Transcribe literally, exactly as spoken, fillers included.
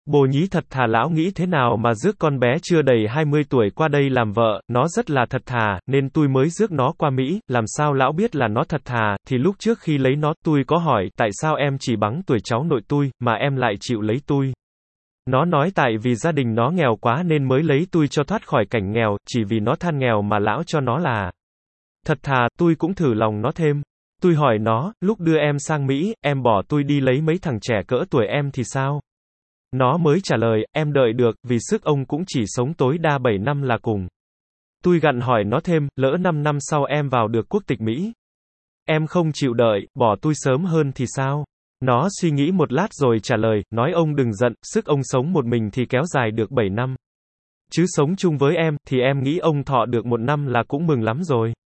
Bồ nhí thật thà, lão nghĩ thế nào mà rước con bé chưa đầy hai mươi tuổi qua đây làm vợ, nó rất là thật thà, nên tôi mới rước nó qua Mỹ, làm sao lão biết là nó thật thà, thì lúc trước khi lấy nó, tôi có hỏi, tại sao em chỉ bằng tuổi cháu nội tôi, mà em lại chịu lấy tôi. Nó nói tại vì gia đình nó nghèo quá nên mới lấy tôi cho thoát khỏi cảnh nghèo, chỉ vì nó than nghèo mà lão cho nó là thật thà, tôi cũng thử lòng nó thêm. Tôi hỏi nó, lúc đưa em sang Mỹ, em bỏ tôi đi lấy mấy thằng trẻ cỡ tuổi em thì sao? Nó mới trả lời, em đợi được, vì sức ông cũng chỉ sống tối đa bảy năm là cùng. Tôi gặn hỏi nó thêm, lỡ năm năm sau em vào được quốc tịch Mỹ. Em không chịu đợi, bỏ tôi sớm hơn thì sao? Nó suy nghĩ một lát rồi trả lời, nói ông đừng giận, sức ông sống một mình thì kéo dài được bảy năm. Chứ sống chung với em, thì em nghĩ ông thọ được một năm là cũng mừng lắm rồi.